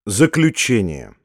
Заключение.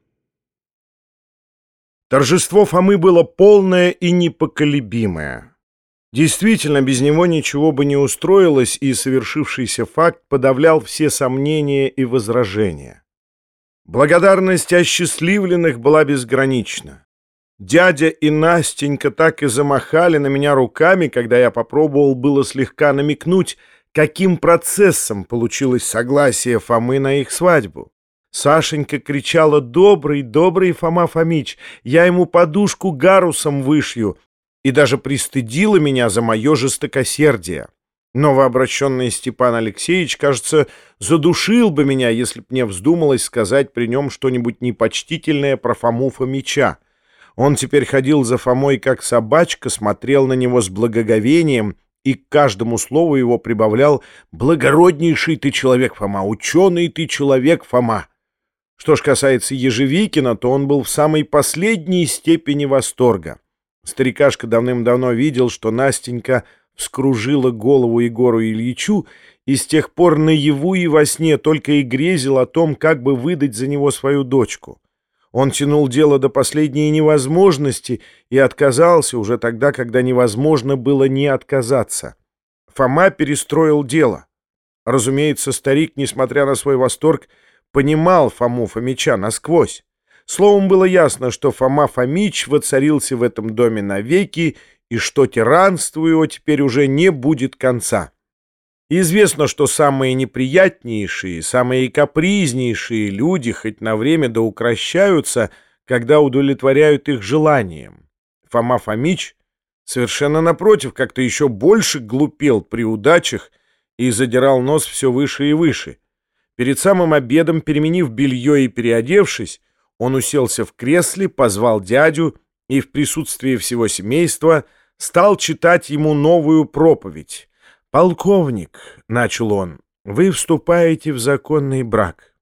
Торжество Фомы было полное и непоколебимое. Действительно, без него ничего бы не устроилось, и совершившийся факт подавлял все сомнения и возражения. Благодарность осчастливленных была безгранична. Дядя и Настенька так и замахали на меня руками, когда я попробовал было слегка намекнуть, каким процессом получилось согласие Фомы на их свадьбу. Сашенька кричала: «Добрый, добрый Фома Фомич, я ему подушку гарусом вышью», и даже пристыдила меня за мое жестокосердие. Новообращенный Степан Алексеевич, кажется, задушил бы меня, если б мне вздумалось сказать при нем что-нибудь непочтительное про Фому Фомича. Он теперь ходил за Фомой как собачка, смотрел на него с благоговением и к каждому слову его прибавлял: «Благороднейший ты человек, Фома, ученый ты человек, Фома». Что ж касается Ежевикина, то он был в самой последней степени восторга. Старикашка давным-давно видел, что Настенька вскружила голову Егору Ильичу, и с тех пор наяву и во сне только и грезил о том, как бы выдать за него свою дочку. Он тянул дело до последней невозможности и отказался уже тогда, когда невозможно было не отказаться. Фома перестроил дело. Разумеется, старик, несмотря на свой восторг, понимал Фому Фомича насквозь. Словом, было ясно, что Фома Фомич воцарился в этом доме навеки, и что тиранству его теперь уже не будет конца. Известно, что самые неприятнейшие, самые капризнейшие люди хоть на время да укрощаются, когда удовлетворяют их желаниям. Фома Фомич совершенно напротив как-то еще больше глупел при удачах и задирал нос все выше и выше. Перед самым обедом, переменив белье и переодевшись, он уселся в кресле, позвал дядю и в присутствии всего семейства стал читать ему новую проповедь. «Полковник», — начал он, — «вы вступаете в законный брак.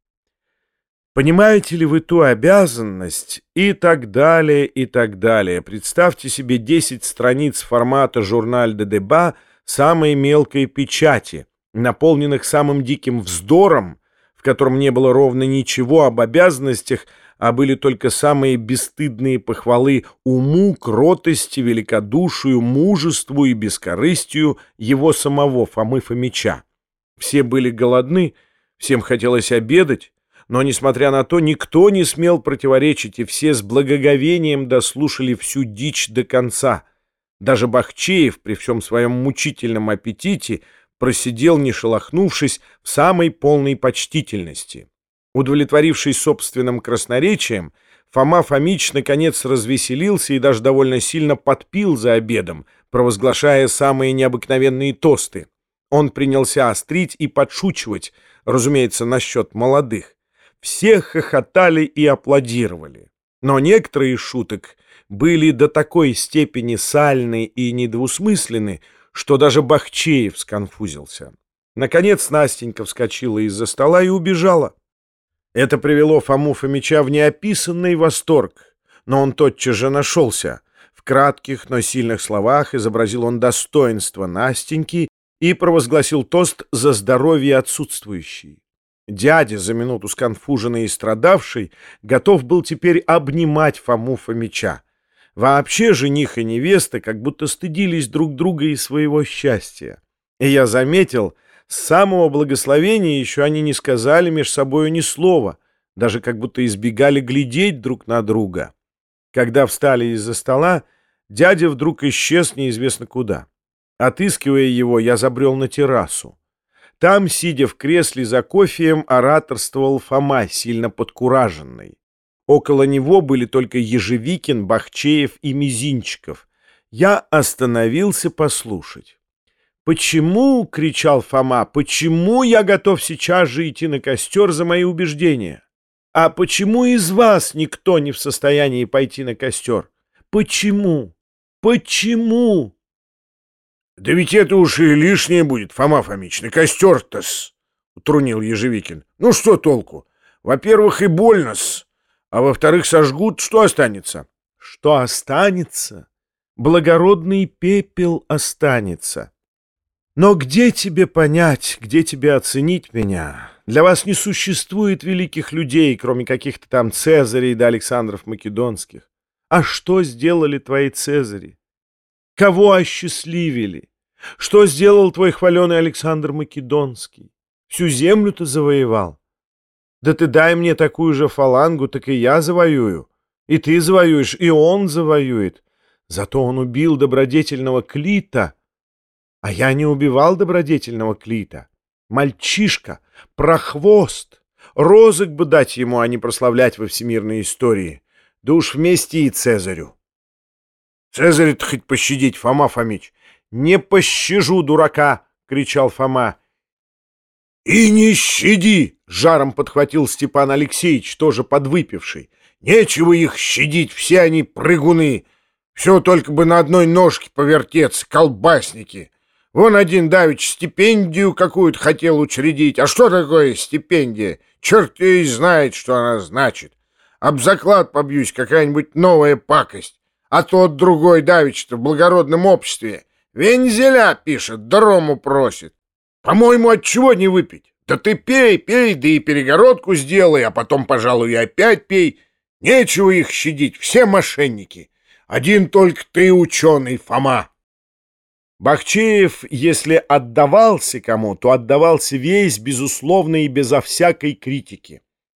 Понимаете ли вы ту обязанность?» И так далее, и так далее. Представьте себе 10 страниц формата «Журналь де Деба» самой мелкой печати, наполненных самым диким вздором, в котором не было ровно ничего об обязанностях, а были только самые бесстыдные похвалы уму, кротости, великодушию, мужеству и бескорыстию его самого Фомы Фомича. Все были голодны, всем хотелось обедать, но, несмотря на то, никто не смел противоречить, и все с благоговением дослушали всю дичь до конца. Даже Бахчеев при всем своем мучительном аппетите просидел, не шелохнувшись, в самой полной почтительности. Удовлетворившись собственным красноречием, Фома Фомич наконец развеселился и даже довольно сильно подпил за обедом, провозглашая самые необыкновенные тосты. Он принялся острить и подшучивать, разумеется, насчет молодых. Все хохотали и аплодировали. Но некоторые из шуток были до такой степени сальны и недвусмысленны, что даже Бахчеев сконфузился. Наконец Настенька вскочила из-за стола и убежала. Это привело Фому Фомича в неописанный восторг, но он тотчас же нашелся. В кратких, но сильных словах изобразил он достоинство Настеньки и провозгласил тост за здоровье отсутствующей. Дядя, за минуту сконфуженный и страдавший, готов был теперь обнимать Фому Фомича. Вообще жених и невеста как будто стыдились друг друга и своего счастья. И я заметил, с самого благословения еще они не сказали меж собою ни слова, даже как будто избегали глядеть друг на друга. Когда встали из-за стола, дядя вдруг исчез неизвестно куда. Отыскивая его, я забрел на террасу. Там, сидя в кресле за кофеем, ораторствовал Фома, сильно подкураженный. Около него были только Ежевикин, Бахчеев и Мизинчиков. Я остановился послушать. «Почему, — кричал Фома, — почему я готов сейчас же идти на костер за мои убеждения? А почему из вас никто не в состоянии пойти на костер? Почему? Почему?» «Да ведь это уж и лишнее будет, Фома Фомич, на костер-то-с», — утрунил Ежевикин. «Ну что толку? Во-первых, и больно-с, а во-вторых, сожгут, что останется?» «Что останется? Благородный пепел останется. Но где тебе понять, где тебе оценить меня? Для вас не существует великих людей, кроме каких-то там Цезарей да Александров Македонских. А что сделали твои Цезари? Кого осчастливили? Что сделал твой хваленый Александр Македонский? Всю землю-то завоевал. Да ты дай мне такую же фалангу, так и я завоюю. И ты завоюешь, и он завоюет. Зато он убил добродетельного Клита, а я не убивал добродетельного Клита. Мальчишка, прохвост, розыск бы дать ему, а не прославлять во всемирной истории. Да уж вместе и Цезарю. Цезаря-то хоть пощадить, Фома Фомич. Не пощажу дурака, кричал Фома. И не щади, Жаром подхватил Степан Алексеевич, тоже подвыпивший. Нечего их щадить, все они прыгуны. Все только бы на одной ножке повертеться, колбасники. Вон один давич стипендию какую-то хотел учредить. А что такое стипендия? Черт ее и знает, что она значит. Об заклад побьюсь, какая-нибудь новая пакость. А тот другой давич-то в благородном обществе вензеля пишет, да рому просит. По-моему, отчего не выпить? Да ты пей, пей, да и перегородку сделай, а потом, пожалуй, и опять пей. Нечего их щадить, все мошенники. Один только ты ученый, Фома. Бахчеев, если отдавался кому, то отдавался весь, безусловно и безо всякой критики.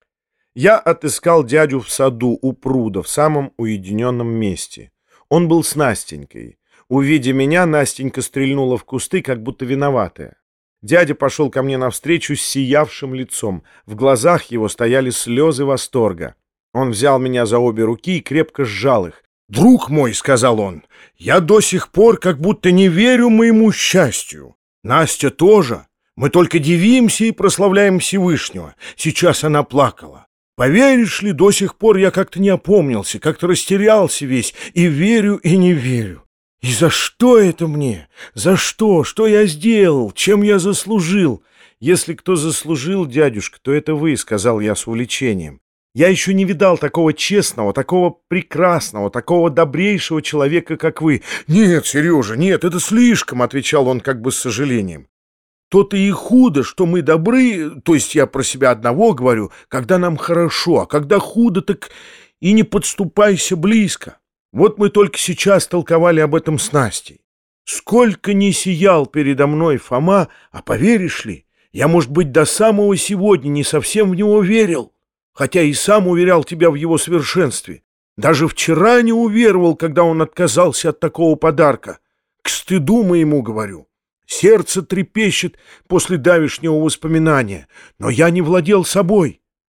Я отыскал дядю в саду у пруда, в самом уединенном месте. Он был с Настенькой. Увидя меня, Настенька стрельнула в кусты, как будто виноватая. Дядя пошел ко мне навстречу с сиявшим лицом. В глазах его стояли слезы восторга. Он взял меня за обе руки и крепко сжал их. «Друг мой», — сказал он, — «я до сих пор как будто не верю моему счастью. Настя тоже. Мы только дивимся и прославляем Всевышнего. Сейчас она плакала. Поверишь ли, до сих пор я как-то не опомнился, как-то растерялся весь, и верю, и не верю. И за что это мне? За что? Что я сделал? Чем я заслужил?» «Если кто заслужил, дядюшка, то это вы», — сказал я с увлечением. «Я еще не видал такого честного, такого прекрасного, такого добрейшего человека, как вы». «Нет, Сережа, нет, это слишком», — отвечал он как бы с сожалением. «То-то и худо, что мы добры, то есть я про себя одного говорю, когда нам хорошо, а когда худо, так и не подступайся близко. Вот мы только сейчас толковали об этом с Настей. Сколько не сиял передо мной Фома, а поверишь ли, я, может быть, до самого сегодня не совсем в него верил, хотя и сам уверял тебя в его совершенстве. Даже вчера не уверовал, когда он отказался от такого подарка. К стыду моему говорю. Сердце трепещет после давешнего воспоминания, но я не владел собой.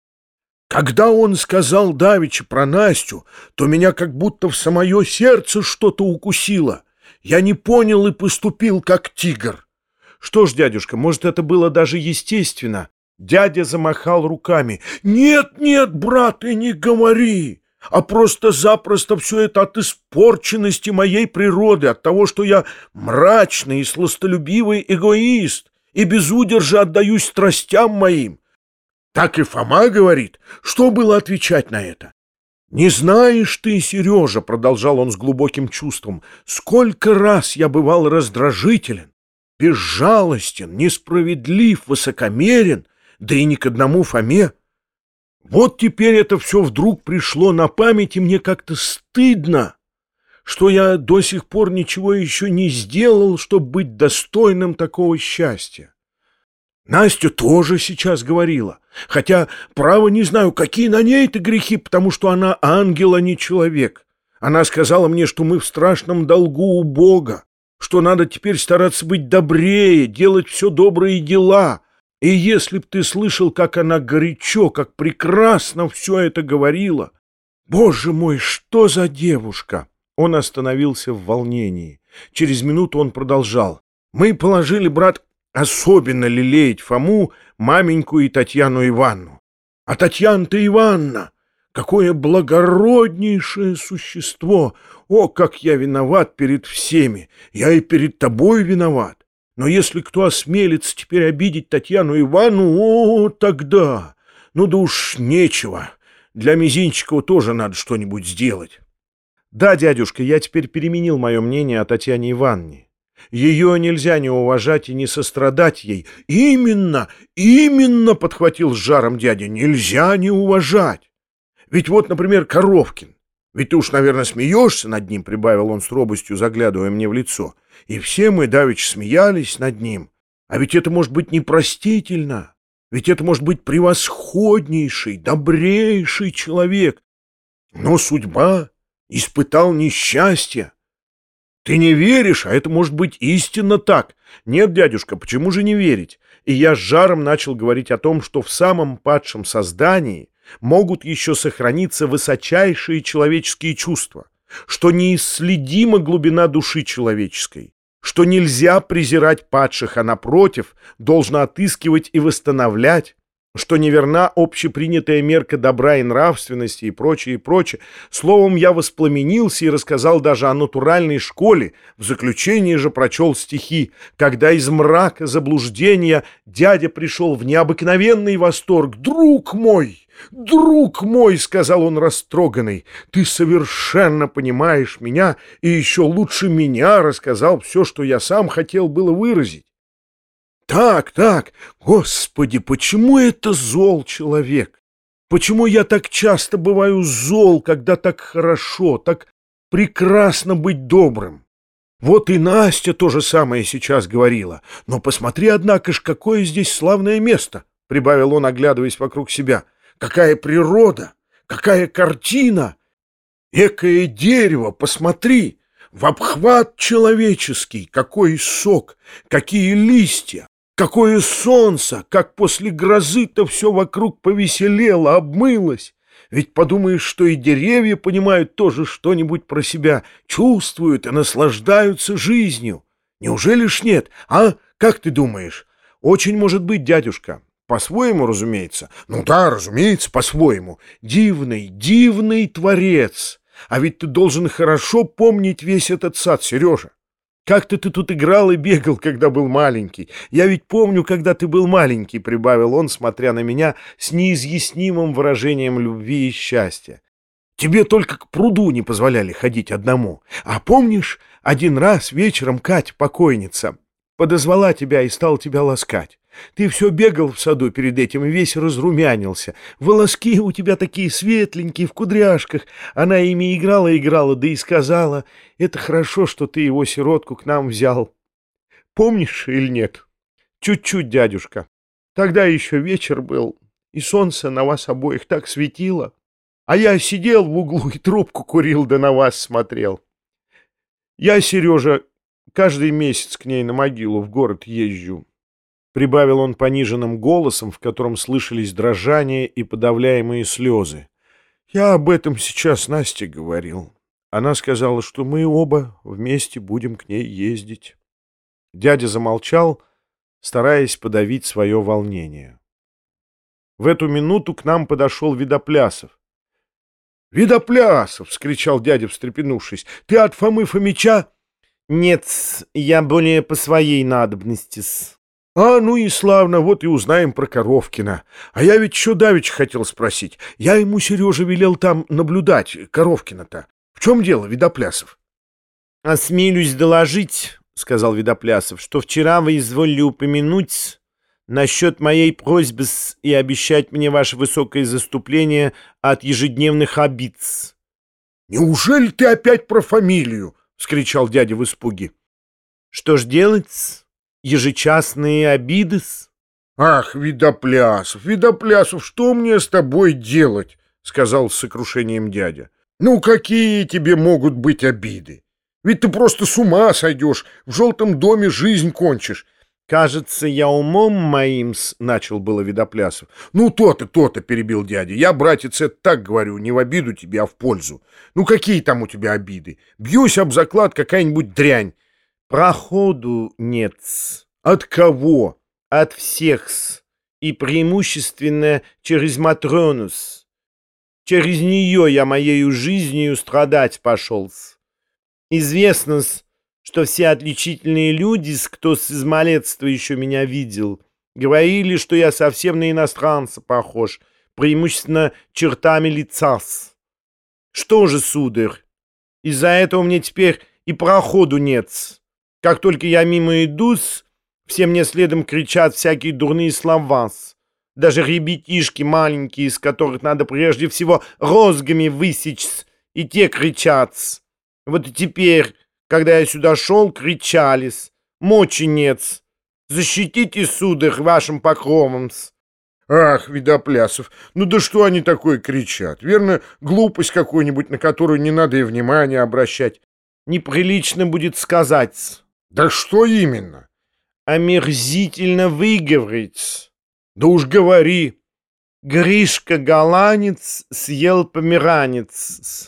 Когда он сказал давеча про Настю, то меня как будто в самое сердце что-то укусило. Я не понял и поступил как тигр. Что ж, дядюшка, может, это было даже естественно?» Дядя замахал руками. «Нет, нет, брат, и не говори, а просто-запросто все это от испорченности моей природы, от того, что я мрачный и сластолюбивый эгоист и без удержа отдаюсь страстям моим». Так и Фома говорит. Что было отвечать на это? «Не знаешь ты, Сережа, — продолжал он с глубоким чувством, — сколько раз я бывал раздражителен, безжалостен, несправедлив, высокомерен, да и ни к одному Фоме. Вот теперь это все вдруг пришло на память, и мне как-то стыдно, что я до сих пор ничего еще не сделал, чтобы быть достойным такого счастья. Настя тоже сейчас говорила, хотя, право, не знаю, какие на ней-то грехи, потому что она ангел, а не человек. Она сказала мне, что мы в страшном долгу у Бога, что надо теперь стараться быть добрее, делать все добрые дела. И если б ты слышал, как она горячо, как прекрасно все это говорила. Боже мой, что за девушка!» Он остановился в волнении. Через минуту он продолжал. «Мы положили, брат, особенно лелеять Фому, маменьку и Татьяну Ивановну. А Татьяна-то Ивановна, какое благороднейшее существо! О, как я виноват перед всеми! Я и перед тобой виноват. Но если кто осмелится теперь обидеть Татьяну Ивановну, о, тогда... Ну да уж нечего. Для Мизинчикова тоже надо что-нибудь сделать». «Да, дядюшка, я теперь переменил мое мнение о Татьяне Ивановне. Ее нельзя не уважать и не сострадать ей. Именно, подхватил с жаром дядя, нельзя не уважать. Ведь вот, например, Коровкин. Ведь ты уж, наверное, смеешься над ним, прибавил он с робостью, заглядывая мне в лицо. И все мы давеча смеялись над ним. А ведь это может быть непростительно. Ведь это может быть превосходнейший, добрейший человек. Но судьба испытал несчастье. Ты не веришь, а это может быть истинно так. Нет, дядюшка, почему же не верить? И я с жаром начал говорить о том, что в самом падшем создании могут еще сохраниться высочайшие человеческие чувства, что неисследима глубина души человеческой, что нельзя презирать падших, а напротив, должно отыскивать и восстановлять, что неверна общепринятая мерка добра и нравственности и прочее, и прочее. Словом, я воспламенился и рассказал даже о натуральной школе, в заключении же прочел стихи, когда из мрака заблуждения дядя пришел в необыкновенный восторг. друг мой!» — сказал он растроганный, — «ты совершенно понимаешь меня и еще лучше меня рассказал все, что я сам хотел было выразить». Так, Господи, почему это зол человек? Почему я так часто бываю зол, когда так хорошо, так прекрасно быть добрым? Вот и Настя то же самое сейчас говорила. Но посмотри, однако ж, какое здесь славное место, — прибавил он, оглядываясь вокруг себя. Какая природа, какая картина! Экое дерево, посмотри, в обхват человеческий, какой сок, какие листья! Какое солнце! Как после грозы-то все вокруг повеселело, обмылось! Ведь подумаешь, что и деревья понимают тоже что-нибудь про себя, чувствуют и наслаждаются жизнью. Неужели ж нет? А? Как ты думаешь? Очень может быть, дядюшка. По-своему, разумеется. Ну да, разумеется, по-своему. Дивный творец. А ведь ты должен хорошо помнить весь этот сад, Сережа. Как-то ты тут играл и бегал, когда был маленький. Я ведь помню, когда ты был маленький, — прибавил он, смотря на меня с неизъяснимым выражением любви и счастья. Тебе только к пруду не позволяли ходить одному. А помнишь, один раз вечером Катя, покойница, подозвала тебя и стала тебя ласкать? Ты все бегал в саду перед этим и весь разрумянился. Волоски у тебя такие светленькие, в кудряшках. Она ими играла, да и сказала: «Это хорошо, что ты его, сиротку, к нам взял». Помнишь или нет? Чуть-чуть, дядюшка. Тогда еще вечер был, и солнце на вас обоих так светило. А я сидел в углу и трубку курил, да на вас смотрел. Я, Сережа, каждый месяц к ней на могилу в город езжу. Прибавил он пониженным голосом, в котором слышались дрожание и подавляемые слезы. Я об этом сейчас Насте говорил. Она сказала, что мы оба вместе будем к ней ездить. Дядя замолчал, стараясь подавить свое волнение. В эту минуту к нам подошел Видоплясов. — Видоплясов! — вскричал дядя, встрепенувшись. — Ты от Фомы Фомича? — Нет, я более по своей надобности-с. А, ну и славно, вот и узнаем про Коровкина. А я ведь еще давеча хотел спросить. Я ему, Сережа, велел там наблюдать, Коровкина-то. В чем дело, Видоплясов? — Осмелюсь доложить, — сказал Видоплясов, — что вчера вы изволили упомянуть насчет моей просьбы и обещать мне ваше высокое заступление от ежедневных обид. — Неужели ты опять про фамилию? — вскричал дядя в испуге. — Что ж делать? Ежечасные обиды-с. — Ах, Видоплясов, что мне с тобой делать? — сказал с сокрушением дядя. — Ну, какие тебе могут быть обиды? Ведь ты просто с ума сойдешь, в желтом доме жизнь кончишь. — Кажется, я умом моим-с, — начал было Видоплясов. — Ну, то-то, — перебил дядя. — Я, братец, это так говорю, не в обиду тебе, а в пользу. Ну, какие там у тебя обиды? Бьюсь об заклад, какая-нибудь дрянь. Проходу нет-с. От кого? От всех-с. И преимущественно через Матрону-с. Через нее я моею жизнью страдать пошел-с. Известно-с, что все отличительные люди, кто с измалетства еще меня видел, говорили, что я совсем на иностранца похож, преимущественно чертами лица-с. Что же, сударь, из-за этого мне теперь и проходу нет-с. Как только я мимо иду, все мне следом кричат всякие дурные слова. Даже ребятишки маленькие, из которых надо прежде всего розгами высечь, и те кричат. Вот и теперь, когда я сюда шел, кричались. Мочи нет. Защитите, сударь, вашим покровом. Ах, Видоплясов, ну да что они такое кричат? Верно, глупость какую-нибудь, на которую не надо и внимания обращать. Неприлично будет сказать. Да что именно? Омерзительно выговорить. Да уж говори. Гришка голландец съел померанец.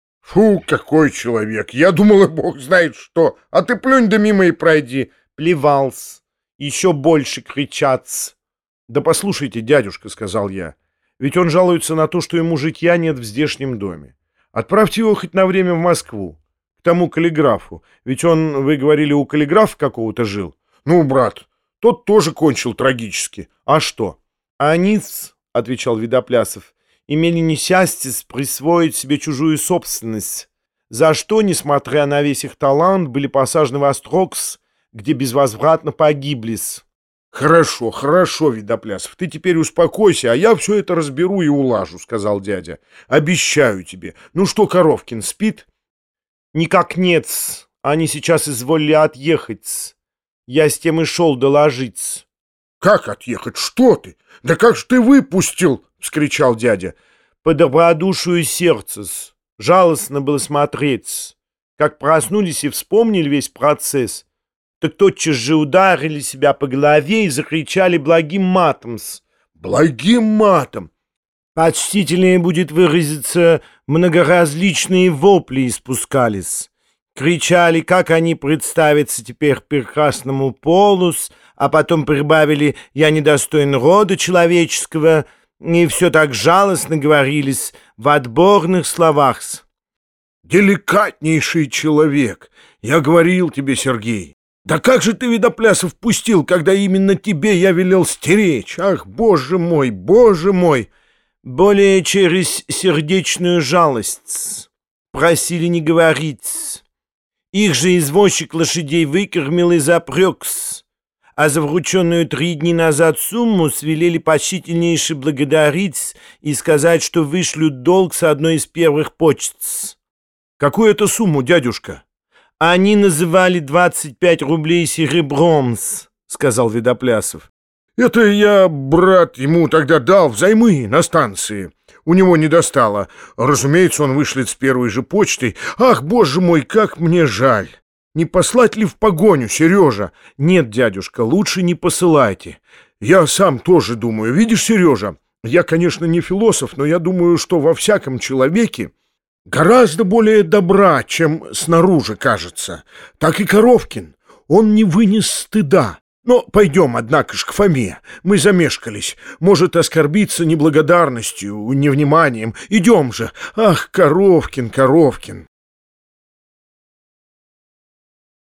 Фу, какой человек! Я думала, бог знает что. А ты плюнь да мимо и пройди. Плевался. Еще больше кричат. Да послушайте, дядюшка, — сказал я, — ведь он жалуется на то, что ему житья нет в здешнем доме. Отправьте его хоть на время в Москву, к тому каллиграфу. Ведь он, вы говорили, у каллиграфа какого-то жил. Ну, брат, тот тоже кончил трагически. А что? Они-с, — отвечал Видоплясов, — имели несчастье присвоить себе чужую собственность, за что, несмотря на весь их талант, были посажены в Острогс, где безвозвратно погибли-с. Хорошо, хорошо, Видоплясов, ты теперь успокойся, а я все это разберу и улажу, — сказал дядя. Обещаю тебе. Ну что, Коровкин спит? Никак нет-с. Они сейчас изволили отъехать. Я с тем и шел доложить. Как отъехать? Что ты? Да как ж ты выпустил? — вскричал дядя. По добродушию сердца-с. Жалостно было смотреть. Как проснулись и вспомнили весь процесс, так тотчас же ударили себя по голове и закричали благим матом-с. Благим матом? Почтительнее будет выразиться, многоразличные вопли испускались. Кричали, как они представятся теперь прекрасному полу, а потом прибавили «я недостоин рода человеческого», и все так жалостно говорились в отборных словах. Деликатнейший человек, я говорил тебе, Сергей. Да как же ты, Видоплясов, пустил, когда именно тебе я велел стеречь? Ах, боже мой, боже мой! Более через сердечную жалость. Просили не говорить. Их же извозчик лошадей выкормил и запрекс. А за врученную 3 дня назад сумму свелели почтительнейше благодарить и сказать, что вышлют долг с одной из первых почт. Какую это сумму, дядюшка? Они называли 25 рублей серебром, сказал Видоплясов. Это я, брат, ему тогда дал взаймы на станции. У него не достало. Разумеется, он вышлет с первой же почтой. Ах, боже мой, как мне жаль. Не послать ли в погоню, Сережа? Нет, дядюшка, лучше не посылайте. Я сам тоже думаю. Видишь, Сережа, я, конечно, не философ, но я думаю, что во всяком человеке гораздо более добра, чем снаружи кажется. Так и Коровкин. Он не вынес стыда. Но пойдем, однако ж, к Фоме. Мы замешкались. Может оскорбиться неблагодарностью, невниманием. Идем же. Ах, Коровкин, Коровкин.